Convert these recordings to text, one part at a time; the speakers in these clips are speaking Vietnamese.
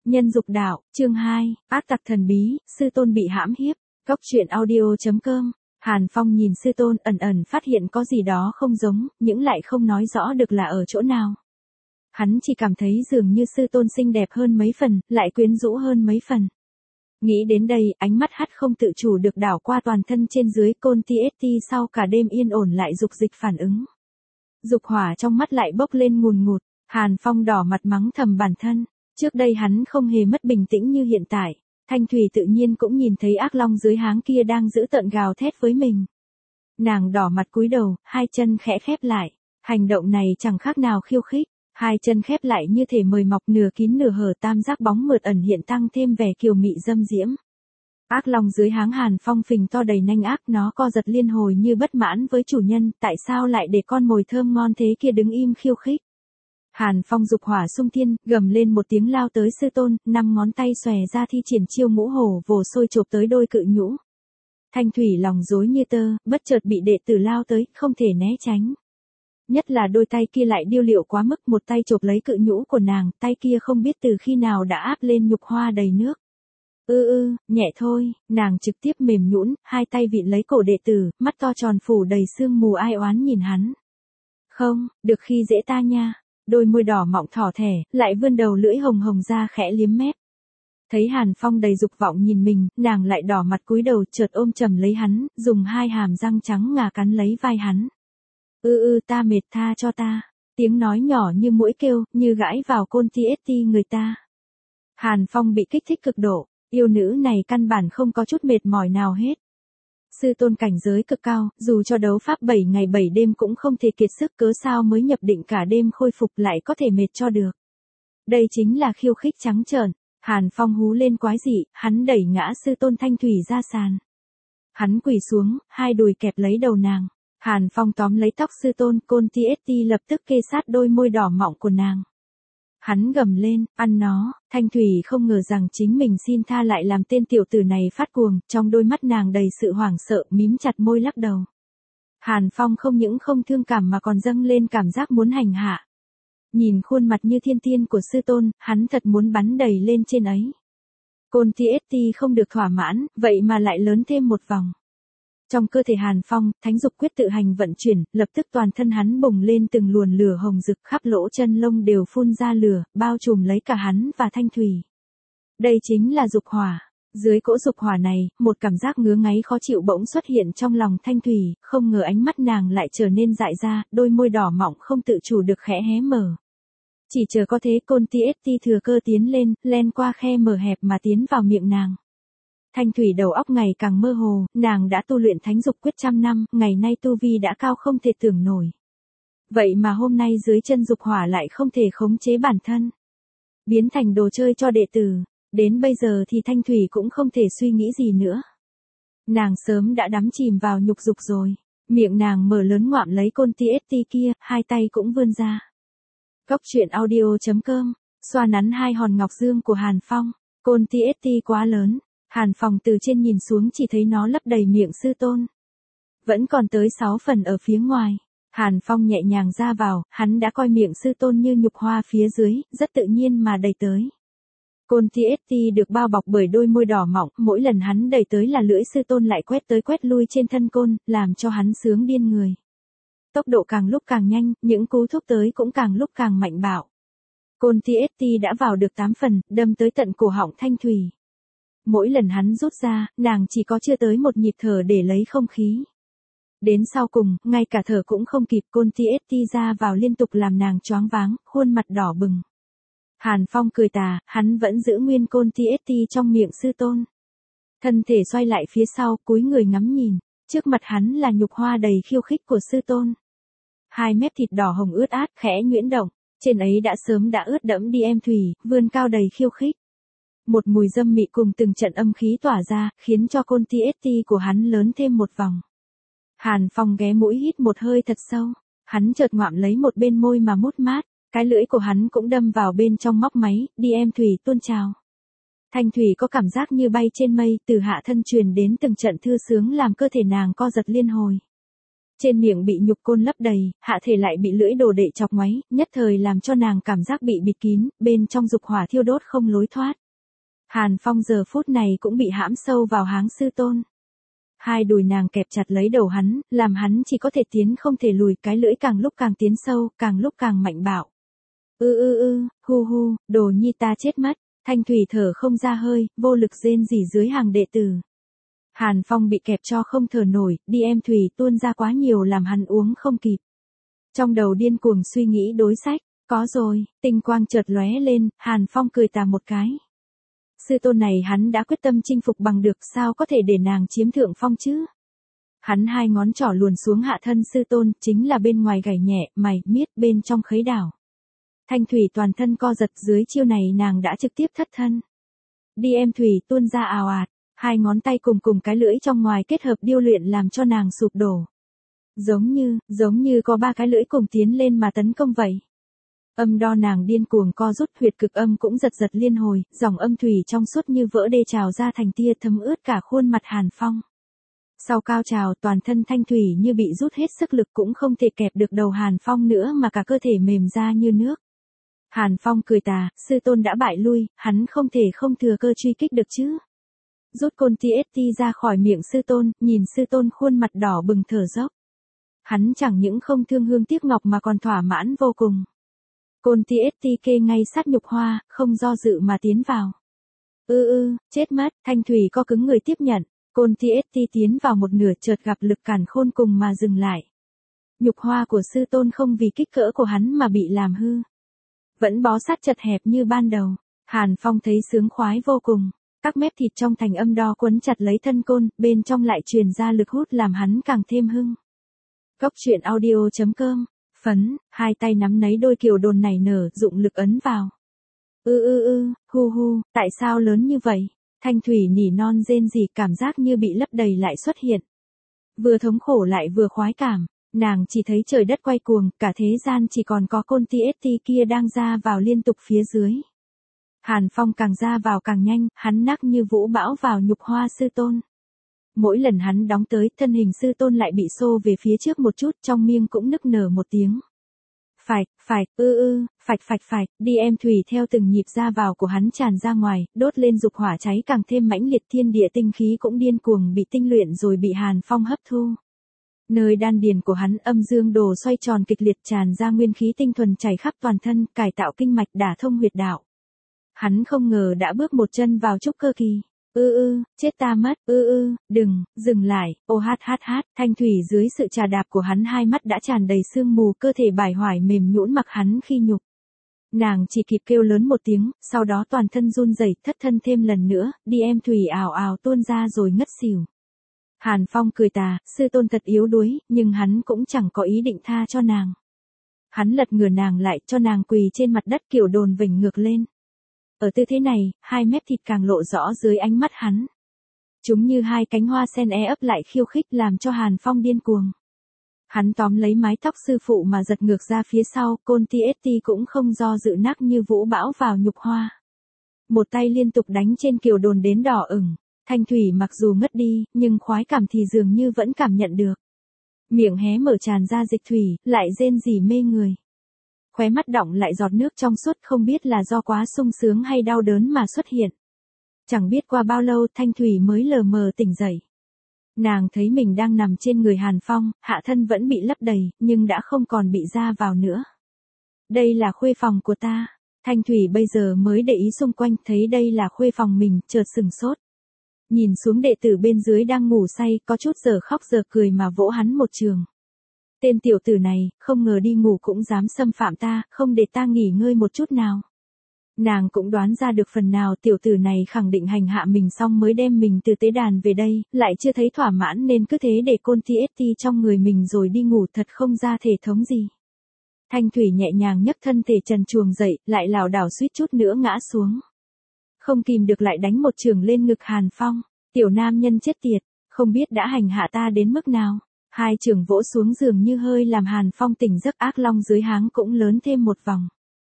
Nhân dục đạo, chương 2, ác tặc thần bí, sư tôn bị hãm hiếp. Góc truyện audio.com. Hàn Phong nhìn sư tôn ẩn ẩn phát hiện có gì đó không giống, nhưng lại không nói rõ được là ở chỗ nào. Hắn chỉ cảm thấy dường như sư tôn xinh đẹp hơn mấy phần, lại quyến rũ hơn mấy phần. Nghĩ đến đây, ánh mắt hắn không tự chủ được đảo qua toàn thân trên dưới Côn TST sau cả đêm yên ổn lại dục dịch phản ứng. Dục hỏa trong mắt lại bốc lên ngùn ngụt, Hàn Phong đỏ mặt mắng thầm bản thân. Trước đây hắn không hề mất bình tĩnh như hiện tại, Thanh Thủy tự nhiên cũng nhìn thấy ác long dưới háng kia đang giữ tợn gào thét với mình. Nàng đỏ mặt cúi đầu, hai chân khẽ khép lại, hành động này chẳng khác nào khiêu khích, hai chân khép lại như thể mời mọc nửa kín nửa hở tam giác bóng mượt ẩn hiện tăng thêm vẻ kiều mị dâm diễm. Ác long dưới háng Hàn Phong phình to đầy nanh ác, nó co giật liên hồi như bất mãn với chủ nhân, tại sao lại để con mồi thơm ngon thế kia đứng im khiêu khích. Hàn Phong dục hỏa xung thiên, gầm lên một tiếng lao tới sư tôn, 5 ngón tay xòe ra thi triển chiêu ngũ hổ vồ sôi chộp tới đôi cự nhũ. Thanh Thủy lòng rối như tơ, bất chợt bị đệ tử lao tới, không thể né tránh. Nhất là đôi tay kia lại điêu luyện quá mức, một tay chộp lấy cự nhũ của nàng, tay kia không biết từ khi nào đã áp lên nhục hoa đầy nước. Nhẹ thôi, nàng trực tiếp mềm nhũn, hai tay vịn lấy cổ đệ tử, mắt to tròn phủ đầy sương mù ai oán nhìn hắn. Không, được khi dễ ta nha. Đôi môi đỏ mọng thỏ thẻ, lại vươn đầu lưỡi hồng hồng ra khẽ liếm mép. Thấy Hàn Phong đầy dục vọng nhìn mình, nàng lại đỏ mặt cúi đầu chợt ôm chầm lấy hắn, dùng hai hàm răng trắng ngà cắn lấy vai hắn. Ta mệt tha cho ta. Tiếng nói nhỏ như muỗi kêu, như gãi vào Côn TST người ta. Hàn Phong bị kích thích cực độ, yêu nữ này căn bản không có chút mệt mỏi nào hết. Sư tôn cảnh giới cực cao, dù cho đấu pháp 7 ngày 7 đêm cũng không thể kiệt sức, cớ sao mới nhập định cả đêm khôi phục lại có thể mệt cho được. Đây chính là khiêu khích trắng trợn. Hàn Phong hú lên quái dị, hắn đẩy ngã sư tôn Thanh Thủy ra sàn. Hắn quỳ xuống, hai đùi kẹp lấy đầu nàng. Hàn Phong tóm lấy tóc sư tôn, Côn TST lập tức kê sát đôi môi đỏ mọng của nàng. Hắn gầm lên, ăn nó. Thanh Thủy không ngờ rằng chính mình xin tha lại làm tên tiểu tử này phát cuồng, trong đôi mắt nàng đầy sự hoảng sợ, mím chặt môi lắc đầu. Hàn Phong không những không thương cảm mà còn dâng lên cảm giác muốn hành hạ. Nhìn khuôn mặt như thiên tiên của sư tôn, hắn thật muốn bắn đầy lên trên ấy. Côn TST không được thỏa mãn, vậy mà lại lớn thêm một vòng. Trong cơ thể Hàn Phong, thánh dục quyết tự hành vận chuyển, lập tức toàn thân hắn bùng lên từng luồn lửa hồng rực, khắp lỗ chân lông đều phun ra lửa, bao trùm lấy cả hắn và Thanh Thủy. Đây chính là dục hỏa. Dưới cỗ dục hỏa này, một cảm giác ngứa ngáy khó chịu bỗng xuất hiện trong lòng Thanh Thủy, không ngờ ánh mắt nàng lại trở nên dại ra, đôi môi đỏ mọng không tự chủ được khẽ hé mở. Chỉ chờ có thế Côn TST thừa cơ tiến lên, len qua khe mở hẹp mà tiến vào miệng nàng. Thanh Thủy đầu óc ngày càng mơ hồ, nàng đã tu luyện thánh dục quyết 100 năm, ngày nay tu vi đã cao không thể tưởng nổi. Vậy mà hôm nay dưới chân dục hỏa lại không thể khống chế bản thân. Biến thành đồ chơi cho đệ tử, đến bây giờ thì Thanh Thủy cũng không thể suy nghĩ gì nữa. Nàng sớm đã đắm chìm vào nhục dục rồi, miệng nàng mở lớn ngoạm lấy Côn TST kia, hai tay cũng vươn ra. Góc truyện audio.com, xoa nắn hai hòn ngọc dương của Hàn Phong, Côn TST quá lớn. Hàn Phong từ trên nhìn xuống chỉ thấy nó lấp đầy miệng sư tôn. Vẫn còn tới 6 phần ở phía ngoài. Hàn Phong nhẹ nhàng ra vào, hắn đã coi miệng sư tôn như nhục hoa phía dưới, rất tự nhiên mà đẩy tới. Côn TST được bao bọc bởi đôi môi đỏ mọng, mỗi lần hắn đẩy tới là lưỡi sư tôn lại quét tới quét lui trên thân côn, làm cho hắn sướng điên người. Tốc độ càng lúc càng nhanh, những cú thúc tới cũng càng lúc càng mạnh bạo. Côn TST đã vào được 8 phần, đâm tới tận cổ họng Thanh Thủy. Mỗi lần hắn rút ra, nàng chỉ có chưa tới một nhịp thở để lấy không khí. Đến sau cùng, ngay cả thở cũng không kịp, Côn TST ra vào liên tục làm nàng choáng váng, khuôn mặt đỏ bừng. Hàn Phong cười tà, hắn vẫn giữ nguyên Côn TST trong miệng sư tôn. Thân thể xoay lại phía sau, cúi người ngắm nhìn, trước mặt hắn là nhục hoa đầy khiêu khích của sư tôn. Hai mép thịt đỏ hồng ướt át, khẽ nhuyễn động, trên ấy đã sớm đã ướt đẫm đi em thủy, vươn cao đầy khiêu khích. Một mùi dâm mị cùng từng trận âm khí tỏa ra, khiến cho Côn TST của hắn lớn thêm một vòng. Hàn Phong ghé mũi hít một hơi thật sâu, hắn chợt ngoạm lấy một bên môi mà mút mát, cái lưỡi của hắn cũng đâm vào bên trong móc máy, đi em thủy tuôn trào. Thanh Thủy có cảm giác như bay trên mây, từ hạ thân truyền đến từng trận thư sướng làm cơ thể nàng co giật liên hồi. Trên miệng bị nhục côn lấp đầy, hạ thể lại bị lưỡi đồ đệ chọc ngoáy, nhất thời làm cho nàng cảm giác bị bịt kín, bên trong dục hỏa thiêu đốt không lối thoát. Hàn Phong giờ phút này cũng bị hãm sâu vào háng sư tôn. Hai đùi nàng kẹp chặt lấy đầu hắn, làm hắn chỉ có thể tiến không thể lùi, cái lưỡi càng lúc càng tiến sâu, càng lúc càng mạnh bạo. Hu hu, đồ nhi ta chết mất. Thanh Thủy thở không ra hơi, vô lực rên rỉ dưới hàng đệ tử. Hàn Phong bị kẹp cho không thở nổi, đi em thủy tuôn ra quá nhiều làm hắn uống không kịp. Trong đầu điên cuồng suy nghĩ đối sách, có rồi, tinh quang chợt lóe lên, Hàn Phong cười tà một cái. Sư tôn này hắn đã quyết tâm chinh phục bằng được, sao có thể để nàng chiếm thượng phong chứ? Hắn hai ngón trỏ luồn xuống hạ thân sư tôn, chính là bên ngoài gảy nhẹ, mày, miết, bên trong khấy đảo. Thanh Thủy toàn thân co giật, dưới chiêu này nàng đã trực tiếp thất thân. Đi em thủy tuôn ra ào ạt, hai ngón tay cùng cái lưỡi trong ngoài kết hợp điêu luyện làm cho nàng sụp đổ. Giống như có ba cái lưỡi cùng tiến lên mà tấn công vậy. Âm đo nàng điên cuồng co rút, huyệt cực âm cũng giật giật liên hồi, dòng âm thủy trong suốt như vỡ đê trào ra thành tia thấm ướt cả khuôn mặt Hàn Phong. Sau cao trào toàn thân Thanh Thủy như bị rút hết sức lực, cũng không thể kẹp được đầu Hàn Phong nữa mà cả cơ thể mềm ra như nước. Hàn Phong cười tà, sư tôn đã bại lui, hắn không thể không thừa cơ truy kích được chứ. Rút côn TST ra khỏi miệng sư tôn, nhìn sư tôn khuôn mặt đỏ bừng thở dốc. Hắn chẳng những không thương hương tiếc ngọc mà còn thỏa mãn vô cùng. Côn TST kê ngay sát nhục hoa, không do dự mà tiến vào. Chết mất, Thanh Thủy co cứng người tiếp nhận. Côn TST tiến vào một nửa, chợt gặp lực cản khôn cùng mà dừng lại. Nhục hoa của sư tôn không vì kích cỡ của hắn mà bị làm hư. Vẫn bó sát chật hẹp như ban đầu. Hàn Phong thấy sướng khoái vô cùng. Các mép thịt trong thành âm đo quấn chặt lấy thân côn, bên trong lại truyền ra lực hút làm hắn càng thêm hưng. Cốc truyện audio.com. Phấn, hai tay nắm lấy đôi kiều đồn này nở, dụng lực ấn vào. Hu, tại sao lớn như vậy? Thanh Thủy nỉ non rên rỉ, cảm giác như bị lấp đầy lại xuất hiện. Vừa thống khổ lại vừa khoái cảm, nàng chỉ thấy trời đất quay cuồng, cả thế gian chỉ còn có côn TST kia đang ra vào liên tục phía dưới. Hàn Phong càng ra vào càng nhanh, hắn nắc như vũ bão vào nhục hoa sư tôn. Mỗi lần hắn đóng tới, thân hình sư tôn lại bị xô về phía trước một chút, trong miệng cũng nức nở một tiếng. Phạch, đi em thủy theo từng nhịp ra vào của hắn tràn ra ngoài, đốt lên dục hỏa cháy càng thêm mãnh liệt, thiên địa tinh khí cũng điên cuồng bị tinh luyện rồi bị Hàn Phong hấp thu. Nơi đan điền của hắn âm dương đồ xoay tròn kịch liệt, tràn ra nguyên khí tinh thuần chảy khắp toàn thân, cải tạo kinh mạch, đả thông huyệt đạo. Hắn không ngờ đã bước một chân vào trúc cơ kỳ. Chết ta mất, đừng, dừng lại, Thanh Thủy dưới sự trà đạp của hắn hai mắt đã tràn đầy sương mù, cơ thể bài hoài mềm nhũn mặc hắn khi nhục. Nàng chỉ kịp kêu lớn một tiếng, sau đó toàn thân run rẩy, thất thân thêm lần nữa, đi em thủy ào ào tuôn ra rồi ngất xỉu. Hàn Phong cười tà, sư tôn thật yếu đuối, nhưng hắn cũng chẳng có ý định tha cho nàng. Hắn lật ngửa nàng lại, cho nàng quỳ trên mặt đất kiểu đồn vểnh ngược lên. Ở tư thế này, hai mép thịt càng lộ rõ dưới ánh mắt hắn. Chúng như hai cánh hoa sen ấp lại khiêu khích làm cho Hàn Phong điên cuồng. Hắn tóm lấy mái tóc sư phụ mà giật ngược ra phía sau, côn TST cũng không do dự nắc như vũ bão vào nhục hoa. Một tay liên tục đánh trên kiều đồn đến đỏ ửng. Thanh Thủy mặc dù ngất đi, nhưng khoái cảm thì dường như vẫn cảm nhận được. Miệng hé mở tràn ra dịch thủy, lại rên rỉ mê người. Khóe mắt đọng lại giọt nước trong suốt, không biết là do quá sung sướng hay đau đớn mà xuất hiện. Chẳng biết qua bao lâu Thanh Thủy mới lờ mờ tỉnh dậy. Nàng thấy mình đang nằm trên người Hàn Phong, hạ thân vẫn bị lấp đầy, nhưng đã không còn bị ra vào nữa. Đây là khuê phòng của ta. Thanh Thủy bây giờ mới để ý xung quanh, thấy đây là khuê phòng mình, chợt sừng sốt. Nhìn xuống đệ tử bên dưới đang ngủ say, có chút giờ khóc giờ cười mà vỗ hắn một trường. Tên tiểu tử này, không ngờ đi ngủ cũng dám xâm phạm ta, không để ta nghỉ ngơi một chút nào. Nàng cũng đoán ra được phần nào tiểu tử này khẳng định hành hạ mình xong mới đem mình từ tế đàn về đây, lại chưa thấy thỏa mãn nên cứ thế để côn TST trong người mình rồi đi ngủ, thật không ra thể thống gì. Thanh Thủy nhẹ nhàng nhấc thân thể trần truồng dậy, lại lảo đảo suýt chút nữa ngã xuống. Không kìm được lại đánh một chưởng lên ngực Hàn Phong. Tiểu nam nhân chết tiệt, không biết đã hành hạ ta đến mức nào. Hai chưởng vỗ xuống giường như hơi làm Hàn Phong tỉnh giấc, ác long dưới háng cũng lớn thêm một vòng.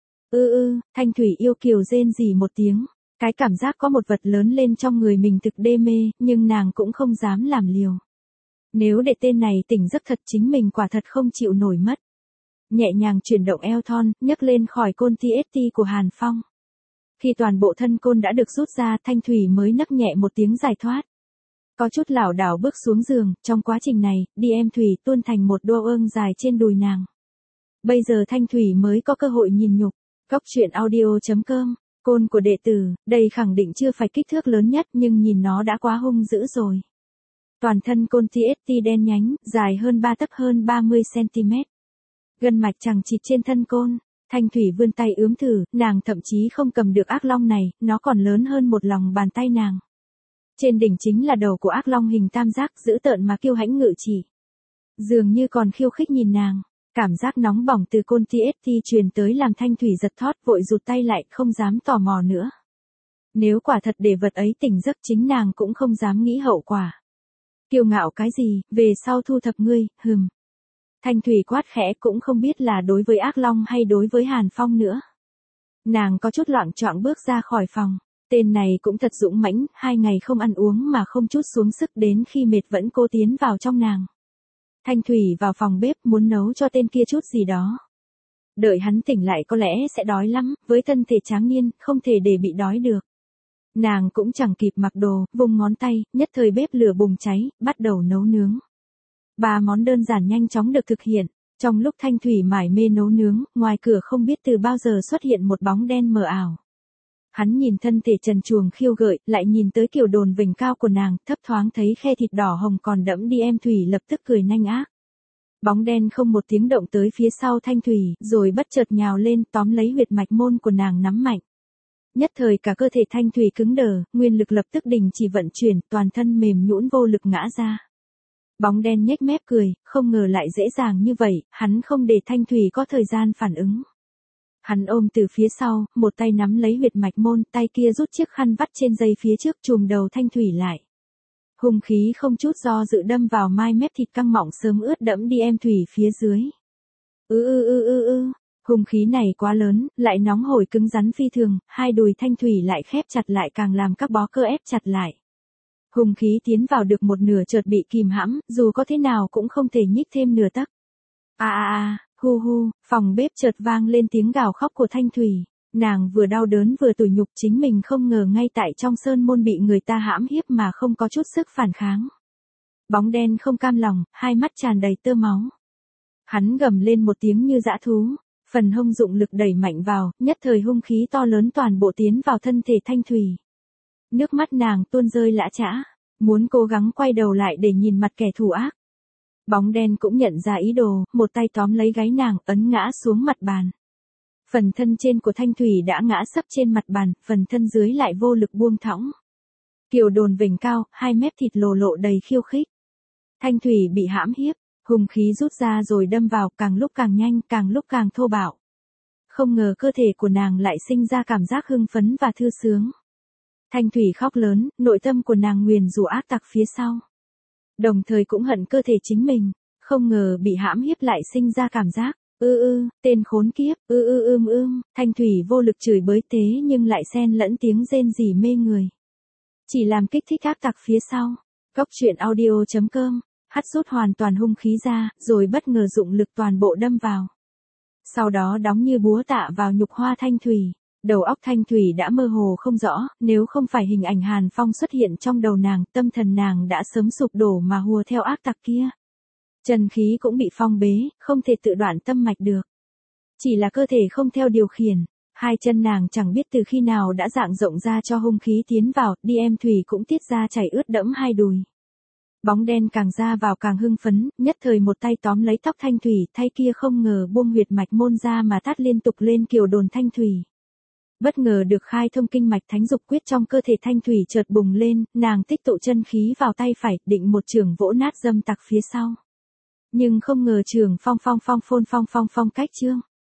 Thanh Thủy yêu kiều rên rỉ một tiếng. Cái cảm giác có một vật lớn lên trong người mình thực đê mê, nhưng nàng cũng không dám làm liều. Nếu để tên này tỉnh giấc thật chính mình quả thật không chịu nổi mất. Nhẹ nhàng chuyển động eo thon, nhấc lên khỏi côn TST của Hàn Phong. Khi toàn bộ thân côn đã được rút ra, Thanh Thủy mới nấc nhẹ một tiếng giải thoát. Có chút lảo đảo bước xuống giường, trong quá trình này, đi em Thủy tuôn thành một đua ương dài trên đùi nàng. Bây giờ Thanh Thủy mới có cơ hội nhìn nhục. Góc truyện audio.com, côn của đệ tử, đây khẳng định chưa phải kích thước lớn nhất nhưng nhìn nó đã quá hung dữ rồi. Toàn thân côn TST đen nhánh, dài hơn 3 tấc hơn 30cm. Gân mạch chằng chịt trên thân côn. Thanh Thủy vươn tay ướm thử, nàng thậm chí không cầm được ác long này, nó còn lớn hơn một lòng bàn tay nàng. Trên đỉnh chính là đầu của ác long hình tam giác dữ tợn mà kiêu hãnh ngự chỉ. Dường như còn khiêu khích nhìn nàng, cảm giác nóng bỏng từ côn TST truyền tới làm Thanh Thủy giật thót vội rụt tay lại không dám tò mò nữa. Nếu quả thật để vật ấy tỉnh giấc chính nàng cũng không dám nghĩ hậu quả. Kiêu ngạo cái gì, về sau thu thập ngươi, hừm. Thanh Thủy quát khẽ cũng không biết là đối với ác long hay đối với Hàn Phong nữa. Nàng có chút loạng choạng bước ra khỏi phòng. Tên này cũng thật dũng mãnh, 2 ngày không ăn uống mà không chút xuống sức đến khi mệt vẫn cố tiến vào trong nàng. Thanh Thủy vào phòng bếp muốn nấu cho tên kia chút gì đó. Đợi hắn tỉnh lại có lẽ sẽ đói lắm, với thân thể tráng niên, không thể để bị đói được. Nàng cũng chẳng kịp mặc đồ, vùng ngón tay, nhất thời bếp lửa bùng cháy, bắt đầu nấu nướng. 3 món đơn giản nhanh chóng được thực hiện. Trong lúc Thanh Thủy mải mê nấu nướng, ngoài cửa không biết từ bao giờ xuất hiện một bóng đen mờ ảo. Hắn nhìn thân thể trần truồng khiêu gợi, lại nhìn tới kiểu đồn vành cao của nàng, thấp thoáng thấy khe thịt đỏ hồng còn đẫm đi em Thủy lập tức cười nanh ác. Bóng đen không một tiếng động tới phía sau Thanh Thủy, rồi bất chợt nhào lên tóm lấy huyệt mạch môn của nàng nắm mạnh. Nhất thời cả cơ thể Thanh Thủy cứng đờ, nguyên lực lập tức đình chỉ vận chuyển, toàn thân mềm nhũn vô lực ngã ra. Bóng đen nhếch mép cười, không ngờ lại dễ dàng như vậy, hắn không để Thanh Thủy có thời gian phản ứng. Hắn ôm từ phía sau, một tay nắm lấy huyệt mạch môn, tay kia rút chiếc khăn vắt trên dây phía trước chùm đầu Thanh Thủy lại. Hung khí không chút do dự đâm vào mai mép thịt căng mọng sớm ướt đẫm đi em Thủy phía dưới. Hung khí này quá lớn, lại nóng hổi cứng rắn phi thường, hai đùi Thanh Thủy lại khép chặt lại càng làm các bó cơ ép chặt lại. Hung khí tiến vào được một nửa chợt bị kìm hãm, dù có thế nào cũng không thể nhích thêm nửa tấc. Hu hu, phòng bếp chợt vang lên tiếng gào khóc của Thanh Thủy. Nàng vừa đau đớn vừa tủi nhục chính mình không ngờ ngay tại trong sơn môn bị người ta hãm hiếp mà không có chút sức phản kháng. Bóng đen không cam lòng, hai mắt tràn đầy tơ máu. Hắn gầm lên một tiếng như dã thú, phần hông dụng lực đẩy mạnh vào, nhất thời hung khí to lớn toàn bộ tiến vào thân thể Thanh Thủy. Nước mắt nàng tuôn rơi lã chã, muốn cố gắng quay đầu lại để nhìn mặt kẻ thù ác. Bóng đen cũng nhận ra ý đồ, một tay tóm lấy gáy nàng, ấn ngã xuống mặt bàn. Phần thân trên của Thanh Thủy đã ngã sấp trên mặt bàn, phần thân dưới lại vô lực buông thõng. Kiều đồn vành cao, 2 mép thịt lồ lộ đầy khiêu khích. Thanh Thủy bị hãm hiếp, hung khí rút ra rồi đâm vào, càng lúc càng nhanh, càng lúc càng thô bạo. Không ngờ cơ thể của nàng lại sinh ra cảm giác hưng phấn và thư sướng. Thanh Thủy khóc lớn, nội tâm của nàng nguyền rủa ác tặc phía sau. Đồng thời cũng hận cơ thể chính mình, không ngờ bị hãm hiếp lại sinh ra cảm giác, tên khốn kiếp, Thanh Thủy vô lực chửi bới thế nhưng lại xen lẫn tiếng rên rỉ mê người. Chỉ làm kích thích ác tặc phía sau. Góc truyện audio.com, hắt rút hoàn toàn hung khí ra, rồi bất ngờ dụng lực toàn bộ đâm vào. Sau đó đóng như búa tạ vào nhục hoa Thanh Thủy. Đầu óc Thanh Thủy đã mơ hồ không rõ, nếu không phải hình ảnh Hàn Phong xuất hiện trong đầu nàng, tâm thần nàng đã sớm sụp đổ mà hùa theo ác tặc kia. Chân khí cũng bị phong bế, không thể tự đoạn tâm mạch được. Chỉ là cơ thể không theo điều khiển, hai chân nàng chẳng biết từ khi nào đã rạng rộng ra cho hung khí tiến vào, đi em Thủy cũng tiết ra chảy ướt đẫm hai đùi. Bóng đen càng ra vào càng hưng phấn, nhất thời một tay tóm lấy tóc Thanh Thủy, tay kia không ngờ buông huyệt mạch môn ra mà tát liên tục lên kiều đồn Thanh Thủy. Bất ngờ được khai thông kinh mạch thánh dục quyết trong cơ thể Thanh Thủy chợt bùng lên, nàng tích tụ chân khí vào tay phải, định một chưởng vỗ nát dâm tặc phía sau. Nhưng không ngờ chưởng phong cách chương.